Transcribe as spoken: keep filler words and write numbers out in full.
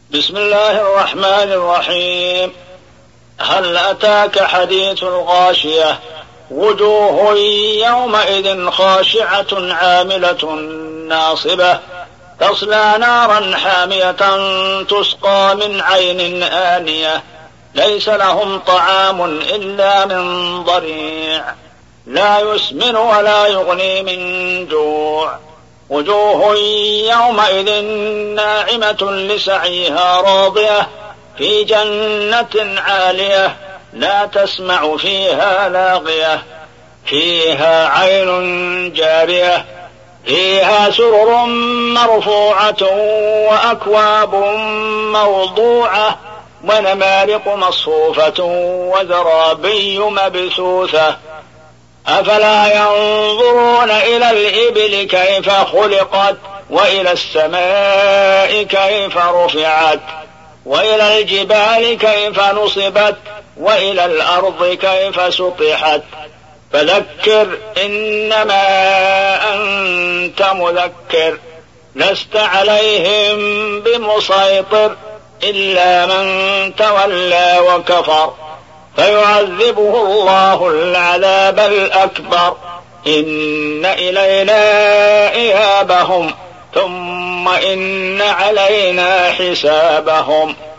بسم الله الرحمن الرحيم. هل أتاك حديث الغاشية وجوه يومئذ خاشعة عاملة ناصبة تصلى نارا حامية تسقى من عين آنية ليس لهم طعام إلا من ضريع لا يسمن ولا يغني من جوع وجوه يومئذ ناعمة لسعيها راضية في جنة عالية لا تسمع فيها لاغية فيها عين جارية فيها سرر مرفوعة وأكواب موضوعة ونمارق مصفوفة وزرابي مبثوثة أفلا ينظرون إلى الإبل كيف خلقت وإلى السماء كيف رفعت وإلى الجبال كيف نصبت وإلى الأرض كيف سطحت فذكر إنما أنت مذكر لست عليهم بمسيطر إلا من تولى وكفر فيعذبه الله العذاب الأكبر إن إلينا إيابهم ثم إن علينا حسابهم.